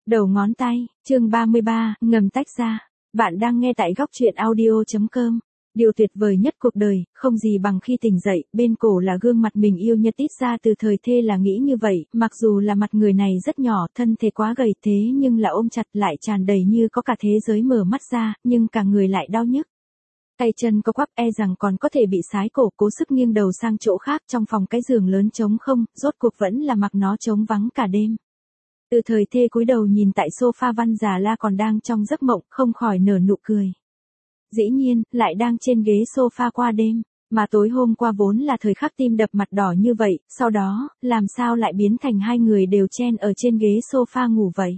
Đầu ngón tay, chương 33, ngầm tách ra. Bạn đang nghe tại góc truyện audio.com. Điều tuyệt vời nhất cuộc đời, không gì bằng khi tỉnh dậy, bên cổ là gương mặt mình yêu nhất. Ít ra từ thời thê là nghĩ như vậy, mặc dù là mặt người này rất nhỏ, thân thể quá gầy thế nhưng là ôm chặt lại tràn đầy như có cả thế giới mở mắt ra, nhưng cả người lại đau nhức. Tay chân co quắp e rằng còn có thể bị sái cổ, cố sức nghiêng đầu sang chỗ khác. Trong phòng cái giường lớn trống không, rốt cuộc vẫn là mặc nó trống vắng cả đêm. Từ thời thê cúi đầu nhìn tại sofa, Văn Già La còn đang trong giấc mộng, không khỏi nở nụ cười. Dĩ nhiên, lại đang trên ghế sofa qua đêm, mà tối hôm qua vốn là thời khắc tim đập mặt đỏ như vậy, sau đó, làm sao lại biến thành hai người đều chen ở trên ghế sofa ngủ vậy?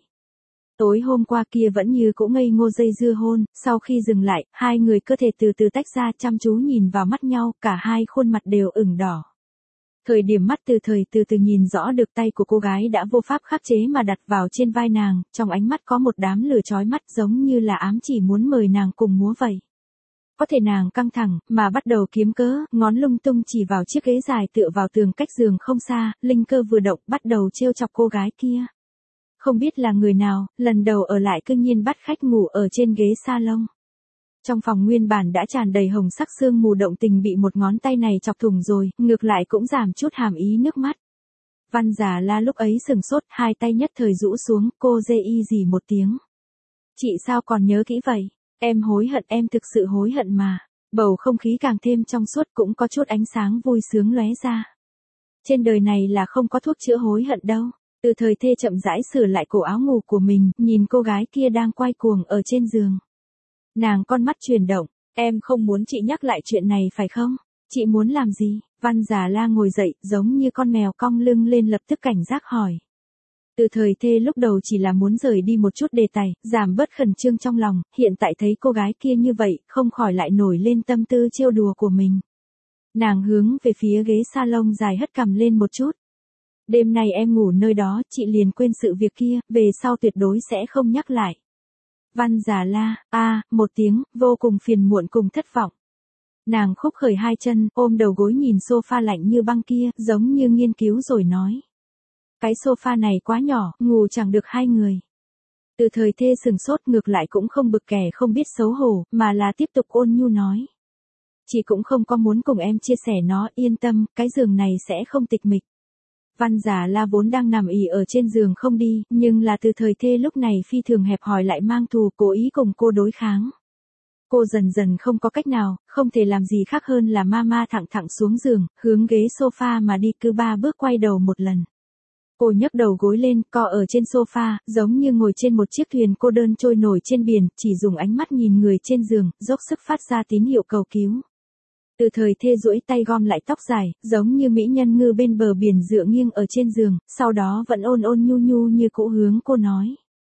Tối hôm qua kia vẫn như cũ ngây ngô dây dưa hôn, sau khi dừng lại, hai người cơ thể từ từ tách ra, chăm chú nhìn vào mắt nhau, cả hai khuôn mặt đều ửng đỏ. Thời điểm mắt từ từ nhìn rõ được tay của cô gái đã vô pháp khắc chế mà đặt vào trên vai nàng, trong ánh mắt có một đám lửa chói mắt giống như là ám chỉ muốn mời nàng cùng múa vậy. Có thể nàng căng thẳng, mà bắt đầu kiếm cớ, ngón lung tung chỉ vào chiếc ghế dài tựa vào tường cách giường không xa, linh cơ vừa động bắt đầu trêu chọc cô gái kia. Không biết là người nào, lần đầu ở lại cương nhiên bắt khách ngủ ở trên ghế salon. Trong phòng nguyên bản đã tràn đầy hồng sắc sương mù, động tình bị một ngón tay này chọc thủng rồi, ngược lại cũng giảm chút hàm ý nước mắt. Văn Già La lúc ấy sừng sốt, hai tay nhất thời rũ xuống, cô dê y gì một tiếng. Chị sao còn nhớ kỹ vậy? Em hối hận, em thực sự hối hận mà. Bầu không khí càng thêm trong suốt, cũng có chút ánh sáng vui sướng lóe ra. Trên đời này là không có thuốc chữa hối hận đâu. Từ thời thê chậm rãi sửa lại cổ áo ngủ của mình, nhìn cô gái kia đang quay cuồng ở trên giường. Nàng con mắt chuyển động, em không muốn chị nhắc lại chuyện này phải không? Chị muốn làm gì? Văn Già La ngồi dậy, giống như con mèo cong lưng lên lập tức cảnh giác hỏi. Từ thời thê lúc đầu chỉ là muốn rời đi một chút đề tài, giảm bớt khẩn trương trong lòng, hiện tại thấy cô gái kia như vậy, không khỏi lại nổi lên tâm tư trêu đùa của mình. Nàng hướng về phía ghế salon dài hất cằm lên một chút. Đêm nay em ngủ nơi đó, chị liền quên sự việc kia, về sau tuyệt đối sẽ không nhắc lại. Văn Già La, một tiếng, vô cùng phiền muộn cùng thất vọng. Nàng khúc khởi hai chân, ôm đầu gối nhìn sofa lạnh như băng kia, giống như nghiên cứu rồi nói. Cái sofa này quá nhỏ, ngủ chẳng được hai người. Từ thời thê sừng sốt, ngược lại cũng không bực kẻ không biết xấu hổ, mà là tiếp tục ôn nhu nói. Chị cũng không có muốn cùng em chia sẻ nó, yên tâm, cái giường này sẽ không tịch mịch. Văn Già La vốn đang nằm ì ở trên giường không đi, nhưng là từ thời thê lúc này phi thường hẹp hòi lại mang thù, cố ý cùng cô đối kháng. Cô dần dần không có cách nào, không thể làm gì khác hơn là ma thẳng xuống giường, hướng ghế sofa mà đi, cứ 3 bước quay đầu một lần. Cô nhấc đầu gối lên, co ở trên sofa, giống như ngồi trên một chiếc thuyền cô đơn trôi nổi trên biển, chỉ dùng ánh mắt nhìn người trên giường, dốc sức phát ra tín hiệu cầu cứu. Từ thời thê duỗi tay gom lại tóc dài, giống như mỹ nhân ngư bên bờ biển dựa nghiêng ở trên giường, sau đó vẫn ôn nhu như cũ hướng cô nói.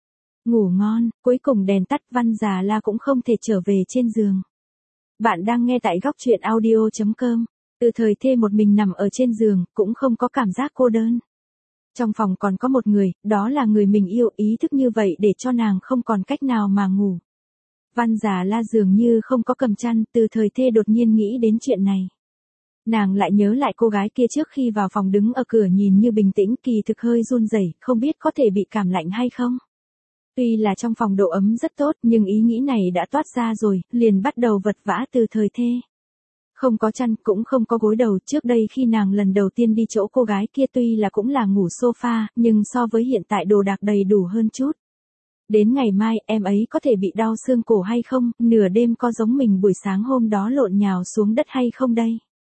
Ngủ ngon, cuối cùng đèn tắt, Văn Già La cũng không thể trở về trên giường. Bạn đang nghe tại góc truyện audio.com. Từ thời thê một mình nằm ở trên giường, cũng không có cảm giác cô đơn. Trong phòng còn có một người, đó là người mình yêu, ý thức như vậy để cho nàng không còn cách nào mà ngủ. Văn Già La dường như không có cầm chăn, từ thời thê đột nhiên nghĩ đến chuyện này. Nàng lại nhớ lại cô gái kia trước khi vào phòng đứng ở cửa nhìn như bình tĩnh, kỳ thực hơi run rẩy, không biết có thể bị cảm lạnh hay không. Tuy là trong phòng độ ấm rất tốt, nhưng ý nghĩ này đã toát ra rồi, liền bắt đầu vật vã từ thời thê. Không có chăn, cũng không có gối đầu, trước đây khi nàng lần đầu tiên đi chỗ cô gái kia tuy là cũng là ngủ sofa, nhưng so với hiện tại đồ đạc đầy đủ hơn chút. Đến ngày mai, em ấy có thể bị đau xương cổ hay không, nửa đêm có giống mình buổi sáng hôm đó lộn nhào xuống đất hay không đây?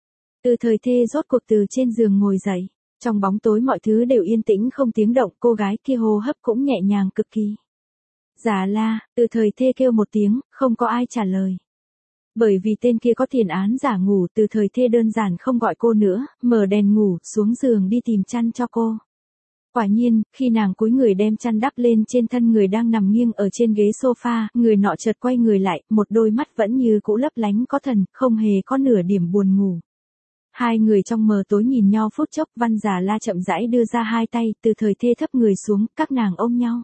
Từ thời thê rốt cuộc từ trên giường ngồi dậy, trong bóng tối mọi thứ đều yên tĩnh không tiếng động, cô gái kia hô hấp cũng nhẹ nhàng cực kỳ. Già La, từ thời thê kêu một tiếng, không có ai trả lời. Bởi vì tên kia có tiền án giả ngủ, từ thời thê đơn giản không gọi cô nữa, mở đèn ngủ, xuống giường đi tìm chăn cho cô. Quả nhiên, khi nàng cúi người đem chăn đắp lên trên thân người đang nằm nghiêng ở trên ghế sofa, người nọ chợt quay người lại, một đôi mắt vẫn như cũ lấp lánh có thần, không hề có nửa điểm buồn ngủ. Hai người trong mờ tối nhìn nhau phút chốc, Văn Già La chậm rãi đưa ra hai tay, từ thời thê thấp người xuống, các nàng ôm nhau.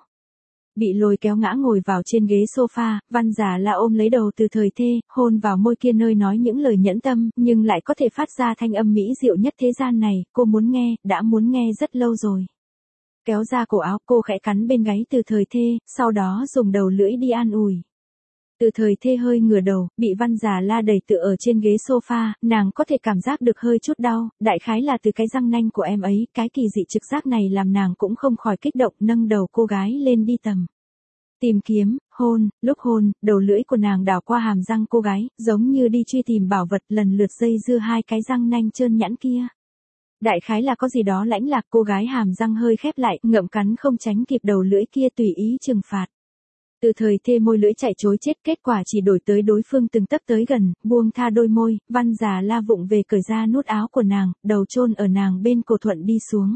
Bị lôi kéo ngã ngồi vào trên ghế sofa, Văn Già La ôm lấy đầu từ thời thê, hôn vào môi kia nơi nói những lời nhẫn tâm, nhưng lại có thể phát ra thanh âm mỹ diệu nhất thế gian này, cô muốn nghe, đã muốn nghe rất lâu rồi. Kéo ra cổ áo, cô khẽ cắn bên gáy Từ Thời Thê, sau đó dùng đầu lưỡi đi an ủi. Từ Thời Thê hơi ngửa đầu, bị Văn Già La đẩy tựa ở trên ghế sofa, nàng có thể cảm giác được hơi chút đau, đại khái là từ cái răng nanh của em ấy, cái kỳ dị trực giác này làm nàng cũng không khỏi kích động, nâng đầu cô gái lên đi tầm. Tìm kiếm, hôn, lúc hôn, đầu lưỡi của nàng đảo qua hàm răng cô gái, giống như đi truy tìm bảo vật, lần lượt dây dưa hai cái răng nanh trơn nhẵn kia. Đại khái là có gì đó lãnh lạc, cô gái hàm răng hơi khép lại, ngậm cắn không tránh kịp đầu lưỡi kia tùy ý trừng phạt. Từ Thời Thê môi lưỡi chạy trối chết, kết quả chỉ đổi tới đối phương từng tấc tới gần, buông tha đôi môi, Văn Già La vụng về cởi ra nút áo của nàng, đầu chôn ở nàng bên cổ thuận đi xuống.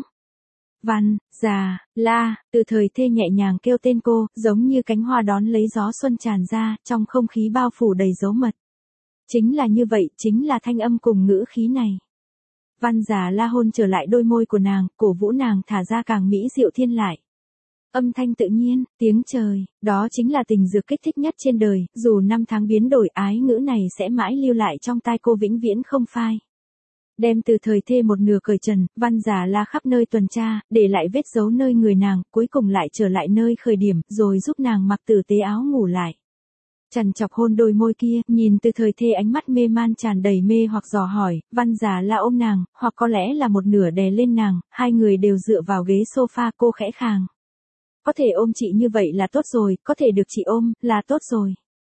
Văn Già La, Từ Thời Thê nhẹ nhàng kêu tên cô, giống như cánh hoa đón lấy gió xuân tràn ra, trong không khí bao phủ đầy dấu mật. Chính là như vậy, chính là thanh âm cùng ngữ khí này. Văn Già La hôn trở lại đôi môi của nàng, cổ vũ nàng thả ra càng mỹ diệu thiên lại. Âm thanh tự nhiên, tiếng trời, đó chính là tình dược kích thích nhất trên đời, dù năm tháng biến đổi ái ngữ này sẽ mãi lưu lại trong tai cô vĩnh viễn không phai. Đem Từ Thời Thê một nửa cởi trần, Văn Già La khắp nơi tuần tra, để lại vết dấu nơi người nàng, cuối cùng lại trở lại nơi khởi điểm, rồi giúp nàng mặc tử tế áo ngủ lại. Chằn chọc hôn đôi môi kia, nhìn Từ Thời Thê ánh mắt mê man tràn đầy mê hoặc dò hỏi, Văn Già La ôm nàng, hoặc có lẽ là một nửa đè lên nàng, hai người đều dựa vào ghế sofa, cô khẽ khàng. Có thể ôm chị như vậy là tốt rồi, có thể được chị ôm, là tốt rồi.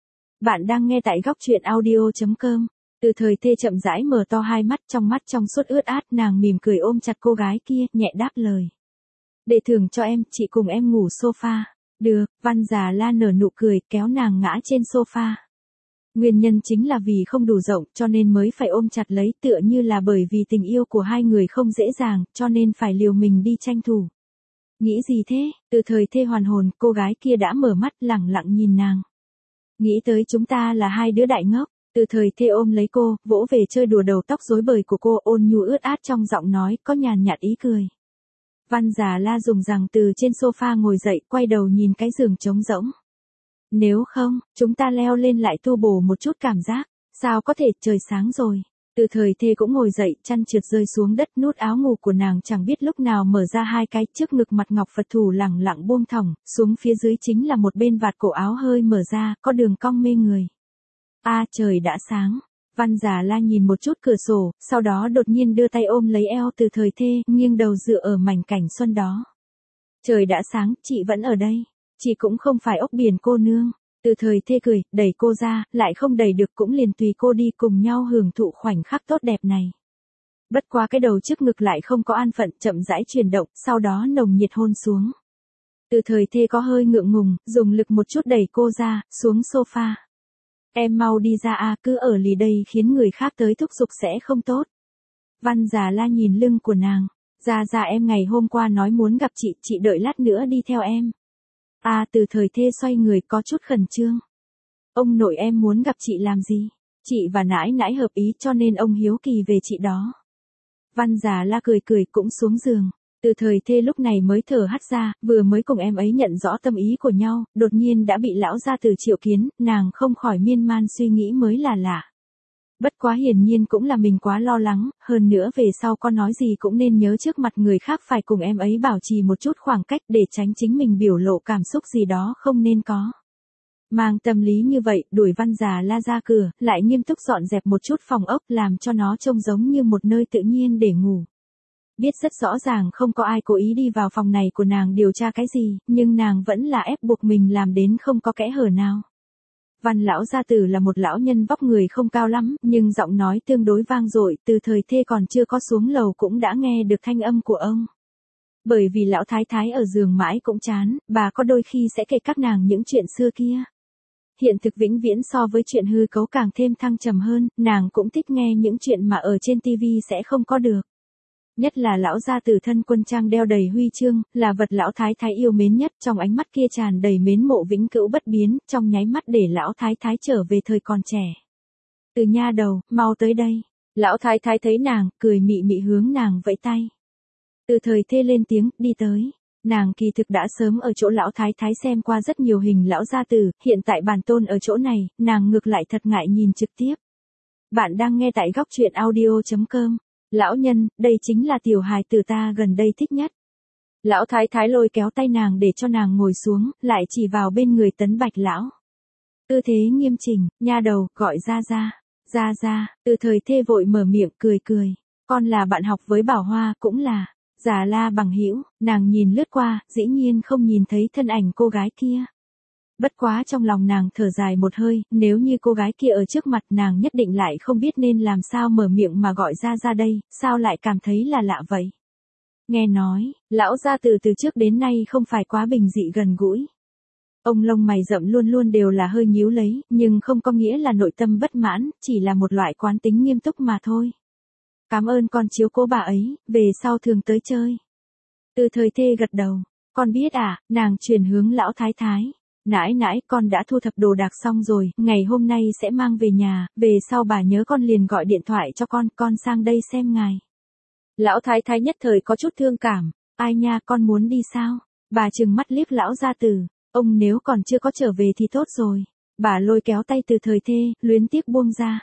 Bạn đang nghe tại góc truyện audio.com. Từ Thời Thê chậm rãi mở to hai mắt, trong mắt trong suốt ướt át, nàng mỉm cười ôm chặt cô gái kia, nhẹ đáp lời. Để thưởng cho em, chị cùng em ngủ sofa. Được, Văn Già La nở nụ cười, kéo nàng ngã trên sofa. Nguyên nhân chính là vì không đủ rộng, cho nên mới phải ôm chặt lấy, tựa như là bởi vì tình yêu của hai người không dễ dàng, cho nên phải liều mình đi tranh thủ. Nghĩ gì thế? Từ Thời Thê hoàn hồn, cô gái kia đã mở mắt lẳng lặng nhìn nàng. Nghĩ tới chúng ta là hai đứa đại ngốc. Từ Thời Thê ôm lấy cô, vỗ về chơi đùa đầu tóc rối bời của cô, ôn nhu ướt át trong giọng nói, có nhàn nhạt ý cười. Văn Già La dùng rằng từ trên sofa ngồi dậy, quay đầu nhìn cái giường trống rỗng. Nếu không, chúng ta leo lên lại tu bổ một chút cảm giác. Sao có thể, trời sáng rồi. Từ Thời Thê cũng ngồi dậy, chăn trượt rơi xuống đất, nút áo ngủ của nàng chẳng biết lúc nào mở ra hai cái, trước ngực mặt ngọc Phật thủ lẳng lặng buông thõng, xuống phía dưới chính là một bên vạt cổ áo hơi mở ra, có đường cong mê người. Trời đã sáng. Văn Già La nhìn một chút cửa sổ, sau đó đột nhiên đưa tay ôm lấy eo Từ Thời Thê, nghiêng đầu dựa ở mảnh cảnh xuân đó. Trời đã sáng, chị vẫn ở đây. Chị cũng không phải ốc biển cô nương. Từ Thời Thê cười, đẩy cô ra, lại không đẩy được cũng liền tùy cô đi cùng nhau hưởng thụ khoảnh khắc tốt đẹp này. Bất quá cái đầu trước ngực lại không có an phận, chậm rãi chuyển động, sau đó nồng nhiệt hôn xuống. Từ Thời Thê có hơi ngượng ngùng, dùng lực một chút đẩy cô ra, xuống sofa. Em mau đi ra cứ ở lì đây khiến người khác tới thúc giục sẽ không tốt. Văn Già La nhìn lưng của nàng. Ra em ngày hôm qua nói muốn gặp chị đợi lát nữa đi theo em. Từ Thời Thê xoay người có chút khẩn trương. Ông nội em muốn gặp chị làm gì? Chị và nãi nãi hợp ý cho nên ông hiếu kỳ về chị đó. Văn Già La cười cũng xuống giường. Từ Thời Thê lúc này mới thở hắt ra, vừa mới cùng em ấy nhận rõ tâm ý của nhau, đột nhiên đã bị lão gia tử triệu kiến, nàng không khỏi miên man suy nghĩ mới là lạ. Bất quá hiển nhiên cũng là mình quá lo lắng, hơn nữa về sau có nói gì cũng nên nhớ trước mặt người khác phải cùng em ấy bảo trì một chút khoảng cách để tránh chính mình biểu lộ cảm xúc gì đó không nên có. Mang tâm lý như vậy, đuổi Văn Già La ra cửa, lại nghiêm túc dọn dẹp một chút phòng ốc làm cho nó trông giống như một nơi tự nhiên để ngủ. Biết rất rõ ràng không có ai cố ý đi vào phòng này của nàng điều tra cái gì, nhưng nàng vẫn là ép buộc mình làm đến không có kẽ hở nào. Văn lão gia tử là một lão nhân vóc người không cao lắm, nhưng giọng nói tương đối vang dội, Từ Thời Thê còn chưa có xuống lầu cũng đã nghe được thanh âm của ông. Bởi vì lão thái thái ở giường mãi cũng chán, bà có đôi khi sẽ kể các nàng những chuyện xưa kia. Hiện thực vĩnh viễn so với chuyện hư cấu càng thêm thăng trầm hơn, nàng cũng thích nghe những chuyện mà ở trên TV sẽ không có được. Nhất là lão gia tử thân quân trang đeo đầy huy chương, là vật lão thái thái yêu mến nhất, trong ánh mắt kia tràn đầy mến mộ vĩnh cửu bất biến, trong nháy mắt để lão thái thái trở về thời còn trẻ. Từ nha đầu, mau tới đây. Lão thái thái thấy nàng, cười mị mị hướng nàng vẫy tay. Từ Thời Thê lên tiếng, đi tới. Nàng kỳ thực đã sớm ở chỗ lão thái thái xem qua rất nhiều hình lão gia tử, hiện tại bản tôn ở chỗ này, nàng ngược lại thật ngại nhìn trực tiếp. Bạn đang nghe tại góc truyện audio.com. Lão nhân, đây chính là tiểu hài tử ta gần đây thích nhất. Lão thái thái lôi kéo tay nàng để cho nàng ngồi xuống, lại chỉ vào bên người Tấn Bạch lão. Tư thế nghiêm chỉnh, nha đầu, gọi ra ra. Ra ra, Từ Thời Thê vội mở miệng cười cười. Con là bạn học với Bảo Hoa, cũng là Già La bằng hữu. Nàng nhìn lướt qua, dĩ nhiên không nhìn thấy thân ảnh cô gái kia. Bất quá trong lòng nàng thở dài một hơi, nếu như cô gái kia ở trước mặt nàng nhất định lại không biết nên làm sao mở miệng mà gọi ra đây, sao lại cảm thấy là lạ vậy. Nghe nói, lão gia từ trước đến nay không phải quá bình dị gần gũi. Ông lông mày rậm luôn luôn đều là hơi nhíu lấy, nhưng không có nghĩa là nội tâm bất mãn, chỉ là một loại quán tính nghiêm túc mà thôi. Cảm ơn con chiếu cố bà ấy, về sau thường tới chơi. Từ Thời Thê gật đầu, con biết à, nàng chuyển hướng lão thái thái. Nãi nãi, con đã thu thập đồ đạc xong rồi, ngày hôm nay sẽ mang về nhà, về sau bà nhớ con liền gọi điện thoại cho con sang đây xem ngài. Lão thái thái nhất thời có chút thương cảm, ai nha, con muốn đi sao? Bà trừng mắt liếc lão gia tử, ông nếu còn chưa có trở về thì tốt rồi. Bà lôi kéo tay Từ Thời Thê, luyến tiếc buông ra.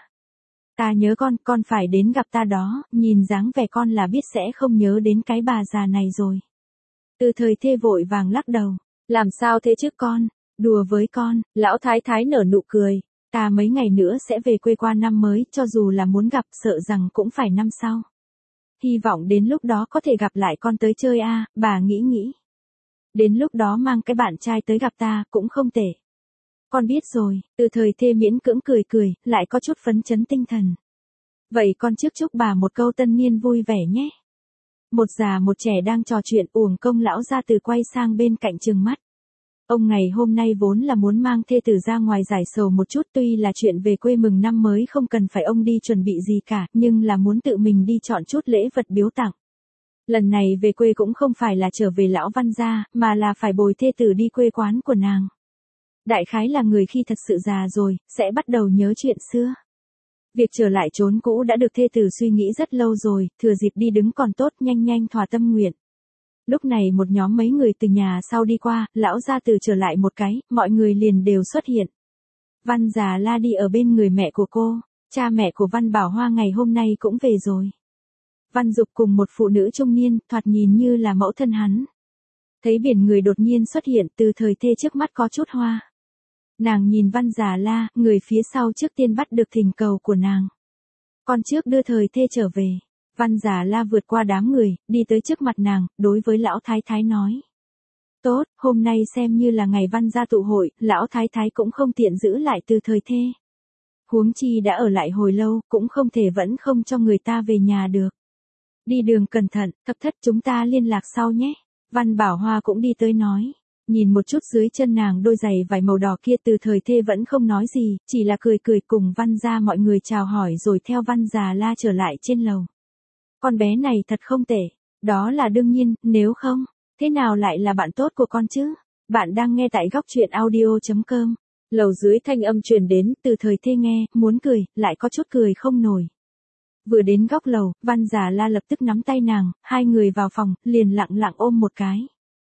Ta nhớ con phải đến gặp ta đó, nhìn dáng vẻ con là biết sẽ không nhớ đến cái bà già này rồi. Từ Thời Thê vội vàng lắc đầu, làm sao thế chứ con, đùa với con, lão thái thái nở nụ cười, ta mấy ngày nữa sẽ về quê qua năm mới, cho dù là muốn gặp sợ rằng cũng phải năm sau. Hy vọng đến lúc đó có thể gặp lại con tới chơi a, bà nghĩ. Đến lúc đó mang cái bạn trai tới gặp ta cũng không tệ. Con biết rồi, Từ Thời Thê miễn cưỡng cười, lại có chút phấn chấn tinh thần. Vậy con trước chúc bà một câu tân niên vui vẻ nhé. Một già một trẻ đang trò chuyện, uổng công lão gia từ quay sang bên cạnh trừng mắt. Ông ngày hôm nay vốn là muốn mang thê tử ra ngoài giải sầu một chút, tuy là chuyện về quê mừng năm mới không cần phải ông đi chuẩn bị gì cả, nhưng là muốn tự mình đi chọn chút lễ vật biếu tặng. Lần này về quê cũng không phải là trở về lão Văn gia, mà là phải bồi thê tử đi quê quán của nàng. Đại khái là người khi thật sự già rồi, sẽ bắt đầu nhớ chuyện xưa. Việc trở lại chốn cũ đã được thê tử suy nghĩ rất lâu rồi, thừa dịp đi đứng còn tốt, nhanh thỏa tâm nguyện. Lúc này một nhóm mấy người từ nhà sau đi qua, lão gia từ trở lại một cái, mọi người liền đều xuất hiện. Văn Già La đi ở bên người mẹ của cô, cha mẹ của Văn Bảo Hoa ngày hôm nay cũng về rồi. Văn Dục cùng một phụ nữ trung niên, thoạt nhìn như là mẫu thân hắn. Thấy biển người đột nhiên xuất hiện, Từ Thời Thê trước mắt có chút hoa. Nàng nhìn Văn Già La, người phía sau trước tiên bắt được thỉnh cầu của nàng. Con trước đưa Thời Thê trở về. Văn Già La vượt qua đám người, đi tới trước mặt nàng, đối với lão thái thái nói. Tốt, hôm nay xem như là ngày Văn gia tụ hội, lão thái thái cũng không tiện giữ lại Từ Thời Thê. Huống chi đã ở lại hồi lâu, cũng không thể vẫn không cho người ta về nhà được. Đi đường cẩn thận, thập thất chúng ta liên lạc sau nhé. Văn Bảo Hoa cũng đi tới nói. Nhìn một chút dưới chân nàng đôi giày vải màu đỏ kia, Từ Thời Thê vẫn không nói gì, chỉ là cười cùng Văn gia mọi người chào hỏi rồi theo Văn Già La trở lại trên lầu. Con bé này thật không tệ, đó là đương nhiên, nếu không, thế nào lại là bạn tốt của con chứ? Bạn đang nghe tại góc truyện audio.com. Lầu dưới thanh âm truyền đến, Từ Thời Thê nghe, muốn cười, lại có chút cười không nổi. Vừa đến góc lầu, Văn Già La lập tức nắm tay nàng, hai người vào phòng, liền lặng ôm một cái.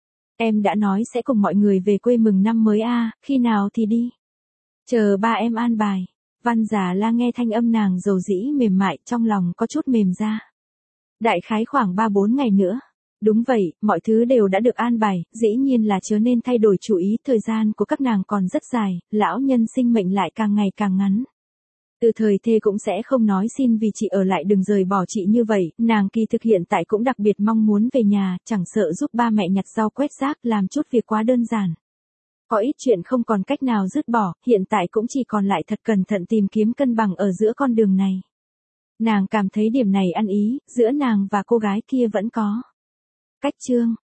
Em đã nói sẽ cùng mọi người về quê mừng năm mới a, khi nào thì đi? Chờ ba em an bài. Văn Già La nghe thanh âm nàng dầu dĩ mềm mại, trong lòng có chút mềm ra. Đại khái khoảng 3-4 ngày nữa. Đúng vậy, mọi thứ đều đã được an bài, dĩ nhiên là chớ nên thay đổi chủ ý, thời gian của các nàng còn rất dài, lão nhân sinh mệnh lại càng ngày càng ngắn. Từ Thời Thê cũng sẽ không nói xin vì chị ở lại đừng rời bỏ chị như vậy, nàng kỳ thực hiện tại cũng đặc biệt mong muốn về nhà, chẳng sợ giúp ba mẹ nhặt rau quét rác, làm chút việc quá đơn giản. Có ít chuyện không còn cách nào dứt bỏ, hiện tại cũng chỉ còn lại thật cẩn thận tìm kiếm cân bằng ở giữa con đường này. Nàng cảm thấy điểm này ăn ý, giữa nàng và cô gái kia vẫn có cách chương.